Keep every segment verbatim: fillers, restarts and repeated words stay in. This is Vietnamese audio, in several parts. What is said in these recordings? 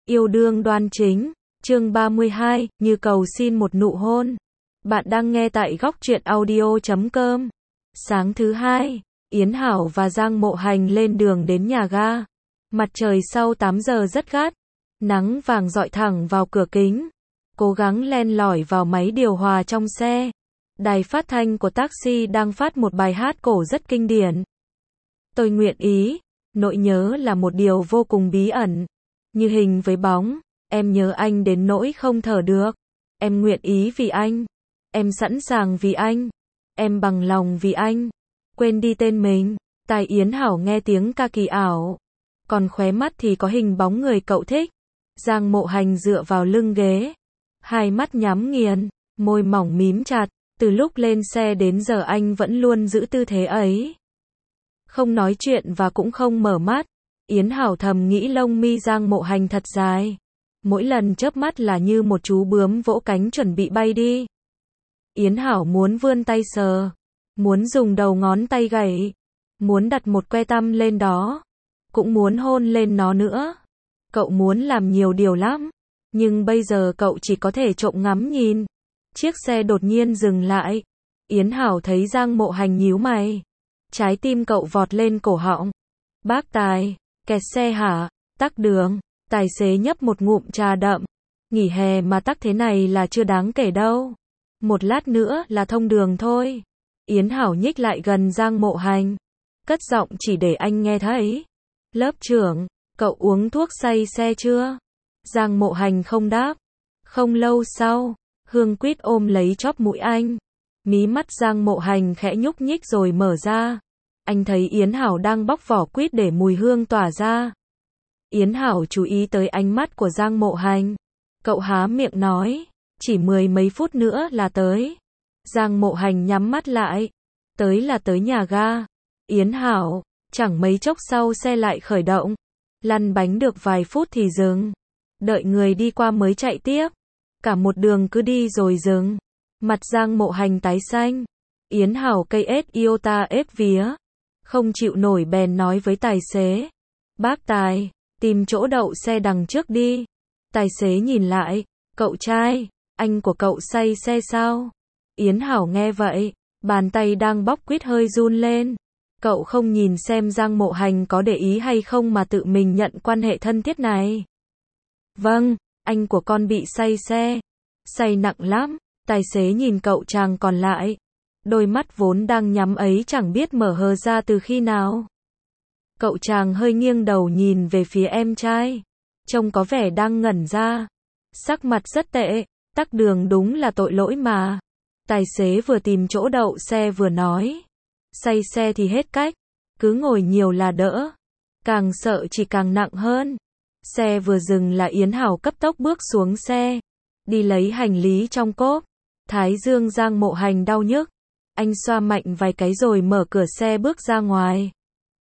Yêu đương đoan chính, chương ba mươi hai, như cầu xin một nụ hôn. Bạn đang nghe tại góc truyện audio chấm com. Sáng thứ hai, Yến Hảo và Giang Mộ Hành lên đường đến nhà ga. Mặt trời sau tám giờ rất gắt, nắng vàng rọi thẳng vào cửa kính. Cố gắng len lỏi vào máy điều hòa trong xe. Đài phát thanh của taxi đang phát một bài hát cổ rất kinh điển. Tôi nguyện ý, nỗi nhớ là một điều vô cùng bí ẩn. Như hình với bóng, em nhớ anh đến nỗi không thở được. Em nguyện ý vì anh. Em sẵn sàng vì anh. Em bằng lòng vì anh. Quên đi tên mình. Tai Yến Hảo nghe tiếng ca kỳ ảo. Còn khóe mắt thì có hình bóng người cậu thích. Giang Mộ Hành dựa vào lưng ghế. Hai mắt nhắm nghiền, môi mỏng mím chặt. Từ lúc lên xe đến giờ anh vẫn luôn giữ tư thế ấy. Không nói chuyện và cũng không mở mắt. Yến Hảo thầm nghĩ lông mi Giang Mộ Hành thật dài. Mỗi lần chớp mắt là như một chú bướm vỗ cánh chuẩn bị bay đi. Yến Hảo muốn vươn tay sờ. Muốn dùng đầu ngón tay gảy. Muốn đặt một que tăm lên đó. Cũng muốn hôn lên nó nữa. Cậu muốn làm nhiều điều lắm. Nhưng bây giờ cậu chỉ có thể trộm ngắm nhìn. Chiếc xe đột nhiên dừng lại. Yến Hảo thấy Giang Mộ Hành nhíu mày. Trái tim cậu vọt lên cổ họng. Bác tài, kẹt xe hả? Tắc đường. Tài xế nhấp một ngụm trà đậm. Nghỉ hè mà tắc thế này là chưa đáng kể đâu. Một lát nữa là thông đường thôi. Yến Hảo nhích lại gần Giang Mộ Hành. Cất giọng chỉ để anh nghe thấy. Lớp trưởng, cậu uống thuốc say xe chưa? Giang Mộ Hành không đáp. Không lâu sau, Hương Quýt ôm lấy chóp mũi anh. Mí mắt Giang Mộ Hành khẽ nhúc nhích rồi mở ra. Anh thấy Yến Hảo đang bóc vỏ quýt để mùi hương tỏa ra. Yến Hảo chú ý tới ánh mắt của Giang Mộ Hành. Cậu há miệng nói, chỉ mười mấy phút nữa là tới. Giang Mộ Hành nhắm mắt lại. Tới là tới nhà ga. Yến Hảo, chẳng mấy chốc sau xe lại khởi động. Lăn bánh được vài phút thì dừng. Đợi người đi qua mới chạy tiếp. Cả một đường cứ đi rồi dừng. Mặt Giang Mộ Hành tái xanh. Yến Hảo cây ết iota ép vía. Không chịu nổi bèn nói với tài xế. Bác tài, tìm chỗ đậu xe đằng trước đi. Tài xế nhìn lại. Cậu trai, anh của cậu say xe sao? Yến Hảo nghe vậy. Bàn tay đang bóc quýt hơi run lên. Cậu không nhìn xem Giang Mộ Hành có để ý hay không mà tự mình nhận quan hệ thân thiết này. Vâng, anh của con bị say xe. Say nặng lắm. Tài xế nhìn cậu chàng còn lại. Đôi mắt vốn đang nhắm ấy chẳng biết mở hờ ra từ khi nào. Cậu chàng hơi nghiêng đầu nhìn về phía em trai. Trông có vẻ đang ngẩn ra. Sắc mặt rất tệ. Tắc đường đúng là tội lỗi mà. Tài xế vừa tìm chỗ đậu xe vừa nói. Say xe thì hết cách. Cứ ngồi nhiều là đỡ. Càng sợ chỉ càng nặng hơn. Xe vừa dừng là Yến Hảo cấp tốc bước xuống xe. Đi lấy hành lý trong cốp. Thái dương Giang Mộ Hành đau nhức. Anh xoa mạnh vài cái rồi mở cửa xe bước ra ngoài.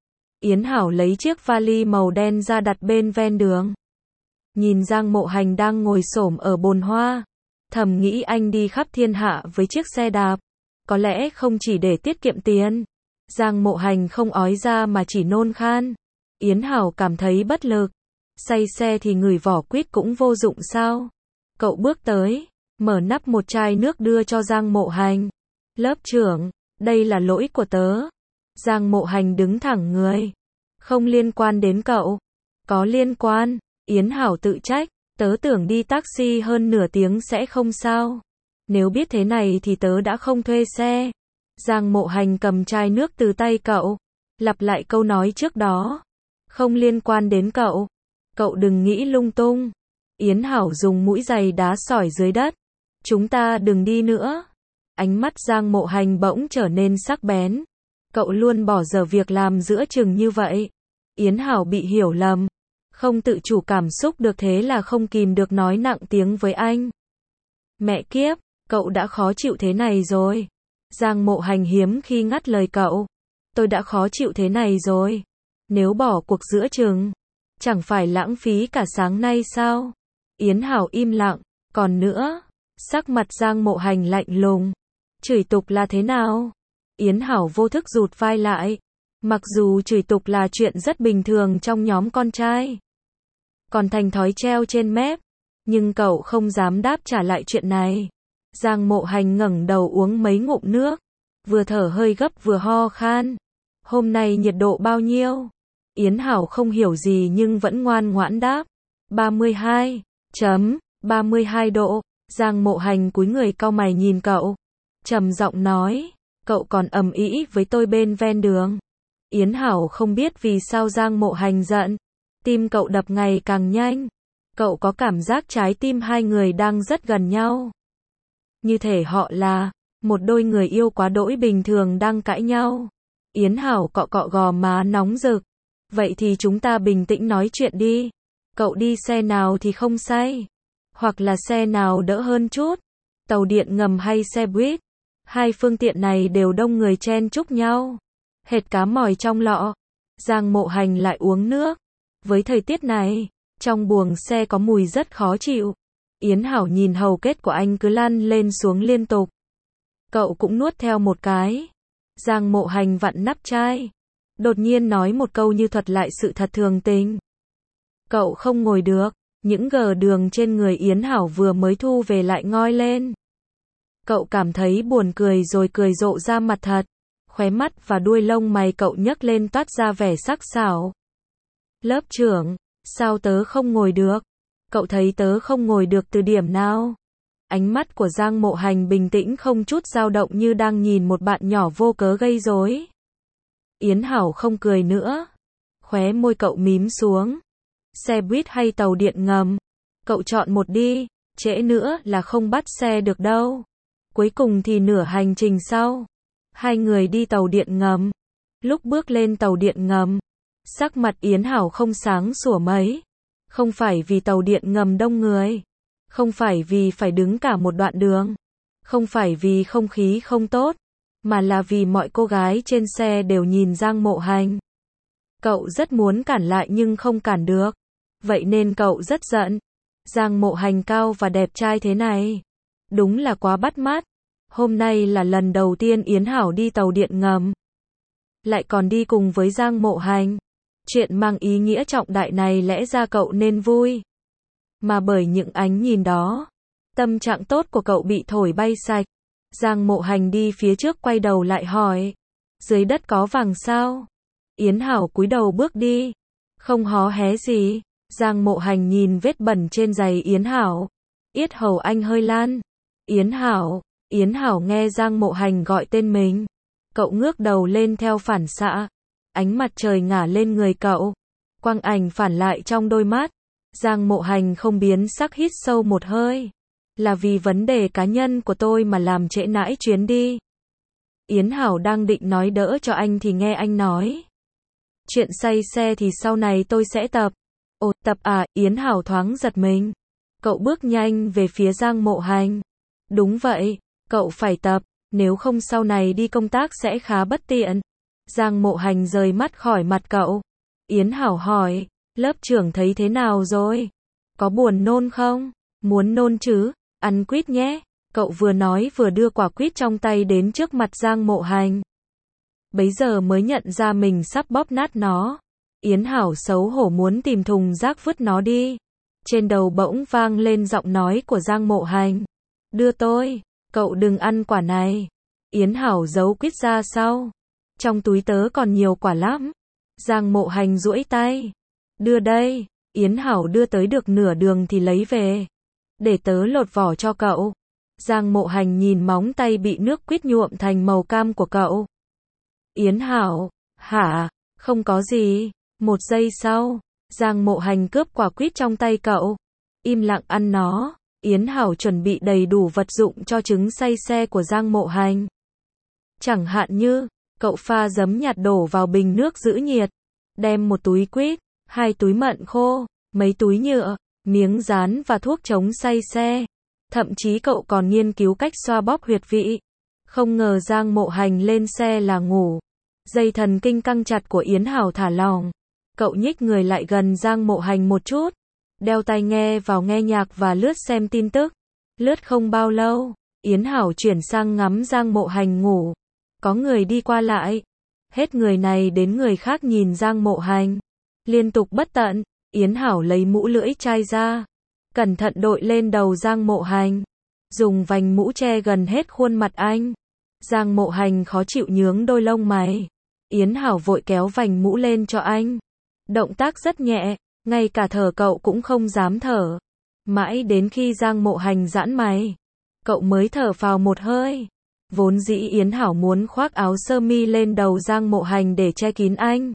Yến Hảo lấy chiếc vali màu đen ra đặt bên ven đường. Nhìn Giang Mộ Hành đang ngồi xổm ở bồn hoa. Thầm nghĩ anh đi khắp thiên hạ với chiếc xe đạp. Có lẽ không chỉ để tiết kiệm tiền. Giang Mộ Hành không ói ra mà chỉ nôn khan. Yến Hảo cảm thấy bất lực. Say xe thì ngửi vỏ quýt cũng vô dụng sao? Cậu bước tới, mở nắp một chai nước đưa cho Giang Mộ Hành. Lớp trưởng, đây là lỗi của tớ. Giang Mộ Hành đứng thẳng người. Không liên quan đến cậu. Có liên quan. Yến Hảo tự trách. Tớ tưởng đi taxi hơn nửa tiếng sẽ không sao. Nếu biết thế này thì tớ đã không thuê xe. Giang Mộ Hành cầm chai nước từ tay cậu. Lặp lại câu nói trước đó. Không liên quan đến cậu. Cậu đừng nghĩ lung tung. Yến Hảo dùng mũi giày đá sỏi dưới đất. Chúng ta đừng đi nữa. Ánh mắt Giang Mộ Hành bỗng trở nên sắc bén. Cậu luôn bỏ dở việc làm giữa chừng như vậy. Yến Hảo bị hiểu lầm. Không tự chủ cảm xúc được thế là không kìm được nói nặng tiếng với anh. Mẹ kiếp, cậu đã khó chịu thế này rồi. Giang Mộ Hành hiếm khi ngắt lời cậu. Tôi đã khó chịu thế này rồi. Nếu bỏ cuộc giữa chừng, chẳng phải lãng phí cả sáng nay sao? Yến Hảo im lặng. Còn nữa, sắc mặt Giang Mộ Hành lạnh lùng. Chửi tục là thế nào? Yến Hảo vô thức rụt vai lại. Mặc dù chửi tục là chuyện rất bình thường trong nhóm con trai. còn thành thói treo trên mép. Nhưng cậu không dám đáp trả lại chuyện này. Giang Mộ Hành ngẩng đầu uống mấy ngụm nước, vừa thở hơi gấp vừa ho khan. Hôm nay nhiệt độ bao nhiêu? Yến Hảo không hiểu gì nhưng vẫn ngoan ngoãn đáp. ba mươi hai chấm ba mươi hai độ. Giang Mộ Hành cúi người cau mày nhìn cậu, trầm giọng nói, cậu còn ầm ĩ với tôi bên ven đường. Yến Hảo không biết vì sao Giang Mộ Hành giận. Tim cậu đập ngày càng nhanh. Cậu có cảm giác trái tim hai người đang rất gần nhau. Như thể họ là một đôi người yêu quá đỗi bình thường đang cãi nhau. Yến Hảo cọ cọ gò má nóng rực. Vậy thì chúng ta bình tĩnh nói chuyện đi. Cậu đi xe nào thì không say? Hoặc là xe nào đỡ hơn chút? Tàu điện ngầm hay xe buýt? Hai phương tiện này đều đông người chen chúc nhau. Hệt cá mòi trong lọ. Giang Mộ Hành lại uống nước. Với thời tiết này, trong buồng xe có mùi rất khó chịu. Yến Hảo nhìn hầu kết của anh cứ lăn lên xuống liên tục. Cậu cũng nuốt theo một cái. Giang Mộ Hành vặn nắp chai. Đột nhiên nói một câu như thuật lại sự thật thường tình. Cậu không ngồi được. Những gờ đường trên người Yến Hảo vừa mới thu về lại ngoi lên. Cậu cảm thấy buồn cười rồi cười rộ ra mặt thật. Khóe mắt và đuôi lông mày cậu nhấc lên toát ra vẻ sắc sảo. Lớp trưởng, sao tớ không ngồi được? Cậu thấy tớ không ngồi được từ điểm nào? Ánh mắt của Giang Mộ Hành bình tĩnh không chút dao động như đang nhìn một bạn nhỏ vô cớ gây rối. Yến Hảo không cười nữa. Khóe môi cậu mím xuống. Xe buýt hay tàu điện ngầm? Cậu chọn một đi, trễ nữa là không bắt xe được đâu. Cuối cùng thì nửa hành trình sau, hai người đi tàu điện ngầm. Lúc bước lên tàu điện ngầm, sắc mặt Yến Hảo không sáng sủa mấy. Không phải vì tàu điện ngầm đông người, không phải vì phải đứng cả một đoạn đường, không phải vì không khí không tốt, mà là vì mọi cô gái trên xe đều nhìn Giang Mộ Hành. Cậu rất muốn cản lại nhưng không cản được. Vậy nên cậu rất giận. Giang Mộ Hành cao và đẹp trai thế này, đúng là quá bắt mắt. Hôm nay là lần đầu tiên Yến Hảo đi tàu điện ngầm, lại còn đi cùng với Giang Mộ Hành. Chuyện mang ý nghĩa trọng đại này lẽ ra cậu nên vui. Mà bởi những ánh nhìn đó, tâm trạng tốt của cậu bị thổi bay sạch. Giang Mộ Hành đi phía trước quay đầu lại hỏi, dưới đất có vàng sao? Yến Hảo cúi đầu bước đi, không hó hé gì. Giang Mộ Hành nhìn vết bẩn trên giày Yến Hảo, yết hầu anh hơi lan. Yến Hảo, Yến Hảo nghe Giang Mộ Hành gọi tên mình. Cậu ngước đầu lên theo phản xạ. Ánh mặt trời ngả lên người cậu, quang ảnh phản lại trong đôi mắt. Giang Mộ Hành không biến sắc hít sâu một hơi. Là vì vấn đề cá nhân của tôi mà làm trễ nãi chuyến đi. Yến Hảo đang định nói đỡ cho anh thì nghe anh nói, chuyện say xe thì sau này tôi sẽ tập. Ồ, tập à? Yến Hảo thoáng giật mình. Cậu bước nhanh về phía Giang Mộ Hành. Đúng vậy, cậu phải tập, nếu không sau này đi công tác sẽ khá bất tiện. Giang Mộ Hành rời mắt khỏi mặt cậu. Yến Hảo hỏi, lớp trưởng thấy thế nào rồi? Có buồn nôn không? Muốn nôn chứ? Ăn quýt nhé. Cậu vừa nói vừa đưa quả quýt trong tay đến trước mặt Giang Mộ Hành. Bấy giờ mới nhận ra mình sắp bóp nát nó. Yến Hảo xấu hổ muốn tìm thùng rác vứt nó đi. Trên đầu bỗng vang lên giọng nói của Giang Mộ Hành. Đưa tôi, cậu đừng ăn quả này. Yến Hảo giấu quýt ra sau. Trong túi tớ còn nhiều quả lắm. Giang Mộ Hành duỗi tay. Đưa đây. Yến Hảo đưa tới được nửa đường thì lấy về. Để tớ lột vỏ cho cậu. Giang Mộ Hành nhìn móng tay bị nước quýt nhuộm thành màu cam của cậu. Yến Hảo, hả? Không có gì. Một giây sau, Giang Mộ Hành cướp quả quýt trong tay cậu. Im lặng ăn nó. Yến Hảo chuẩn bị đầy đủ vật dụng cho trứng say xe của Giang Mộ Hành. Chẳng hạn như, cậu pha giấm nhạt đổ vào bình nước giữ nhiệt. Đem một túi quýt, hai túi mận khô, mấy túi nhựa, miếng dán và thuốc chống say xe. Thậm chí cậu còn nghiên cứu cách xoa bóp huyệt vị. Không ngờ Giang Mộ Hành lên xe là ngủ. Dây thần kinh căng chặt của Yến Hảo thả lỏng. Cậu nhích người lại gần Giang Mộ Hành một chút. Đeo tai nghe vào nghe nhạc và lướt xem tin tức. Lướt không bao lâu, Yến Hảo chuyển sang ngắm Giang Mộ Hành ngủ. Có người đi qua lại. Hết người này đến người khác nhìn Giang Mộ Hành. Liên tục bất tận. Yến Hảo lấy mũ lưỡi chai ra, cẩn thận đội lên đầu Giang Mộ Hành, dùng vành mũ che gần hết khuôn mặt anh. Giang Mộ Hành khó chịu nhướng đôi lông mày. Yến Hảo vội kéo vành mũ lên cho anh. Động tác rất nhẹ, ngay cả thở cậu cũng không dám thở. Mãi đến khi Giang Mộ Hành giãn mày, cậu mới thở phào một hơi. Vốn dĩ Yến Hảo muốn khoác áo sơ mi lên đầu Giang Mộ Hành để che kín anh.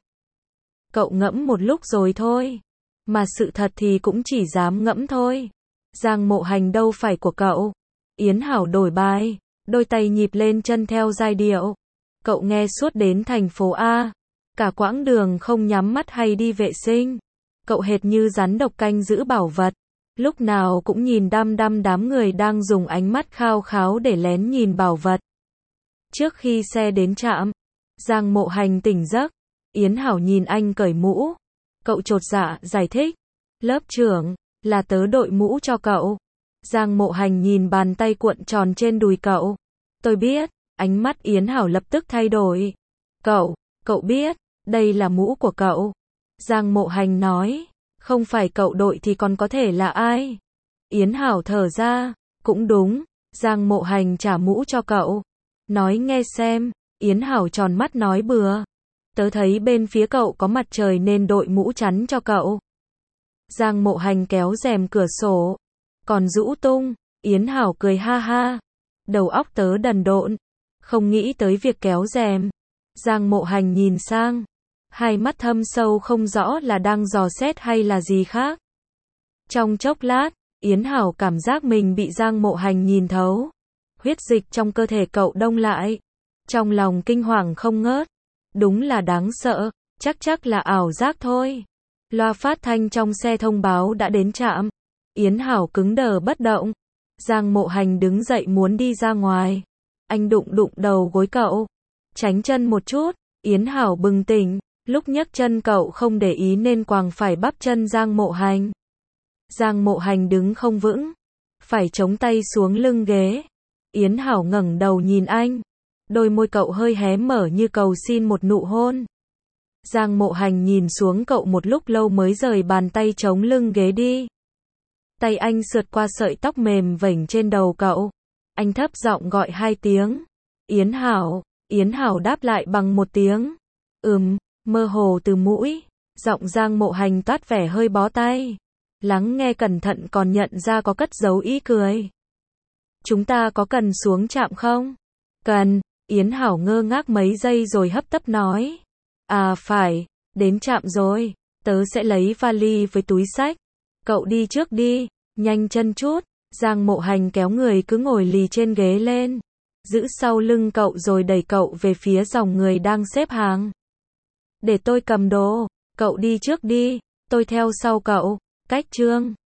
Cậu ngẫm một lúc rồi thôi. Mà sự thật thì cũng chỉ dám ngẫm thôi. Giang Mộ Hành đâu phải của cậu. Yến Hảo đổi bài, đôi tay nhịp lên chân theo giai điệu. Cậu nghe suốt đến thành phố A. Cả quãng đường không nhắm mắt hay đi vệ sinh. Cậu hệt như rắn độc canh giữ bảo vật. Lúc nào cũng nhìn đăm đăm đám người đang dùng ánh mắt khao kháo để lén nhìn bảo vật. Trước khi xe đến trạm, Giang Mộ Hành tỉnh giấc. Yến Hảo nhìn anh cởi mũ. Cậu chột dạ giải thích. Lớp trưởng, là tớ đội mũ cho cậu. Giang Mộ Hành nhìn bàn tay cuộn tròn trên đùi cậu. Tôi biết. Ánh mắt Yến Hảo lập tức thay đổi. Cậu, cậu biết, đây là mũ của cậu. Giang Mộ Hành nói. Không phải cậu đội thì còn có thể là ai? Yến Hảo thở ra. Cũng đúng. Giang Mộ Hành trả mũ cho cậu. Nói nghe xem. Yến Hảo tròn mắt nói bừa. Tớ thấy bên phía cậu có mặt trời nên đội mũ chắn cho cậu. Giang Mộ Hành kéo rèm cửa sổ. Còn rũ tung. Yến Hảo cười ha ha. Đầu óc tớ đần độn. Không nghĩ tới việc kéo rèm. Giang Mộ Hành nhìn sang. Hai mắt thâm sâu không rõ là đang dò xét hay là gì khác. Trong chốc lát, Yến Hảo cảm giác mình bị Giang Mộ Hành nhìn thấu. Huyết dịch trong cơ thể cậu đông lại. Trong lòng kinh hoàng không ngớt. Đúng là đáng sợ, chắc chắc là ảo giác thôi. Loa phát thanh trong xe thông báo đã đến trạm. Yến Hảo cứng đờ bất động. Giang Mộ Hành đứng dậy muốn đi ra ngoài. Anh đụng đụng đầu gối cậu. Tránh chân một chút. Yến Hảo bừng tỉnh. Lúc nhấc chân cậu không để ý nên quàng phải bắp chân Giang Mộ Hành. Giang Mộ Hành đứng không vững. Phải chống tay xuống lưng ghế. Yến Hảo ngẩng đầu nhìn anh. Đôi môi cậu hơi hé mở như cầu xin một nụ hôn. Giang Mộ Hành nhìn xuống cậu một lúc lâu mới rời bàn tay chống lưng ghế đi. Tay anh sượt qua sợi tóc mềm vểnh trên đầu cậu. Anh thấp giọng gọi hai tiếng. Yến Hảo. Yến Hảo đáp lại bằng một tiếng. Ừm, mơ hồ từ mũi. Giọng Giang Mộ Hành toát vẻ hơi bó tay. Lắng nghe cẩn thận còn nhận ra có cất giấu ý cười. Chúng ta có cần xuống trạm không? Cần. Yến Hảo ngơ ngác mấy giây rồi hấp tấp nói. À phải, đến trạm rồi, tớ sẽ lấy vali với túi xách. Cậu đi trước đi, nhanh chân chút. Giang Mộ Hành kéo người cứ ngồi lì trên ghế lên. Giữ sau lưng cậu rồi đẩy cậu về phía dòng người đang xếp hàng. Để tôi cầm đồ, cậu đi trước đi, tôi theo sau cậu. Cách chương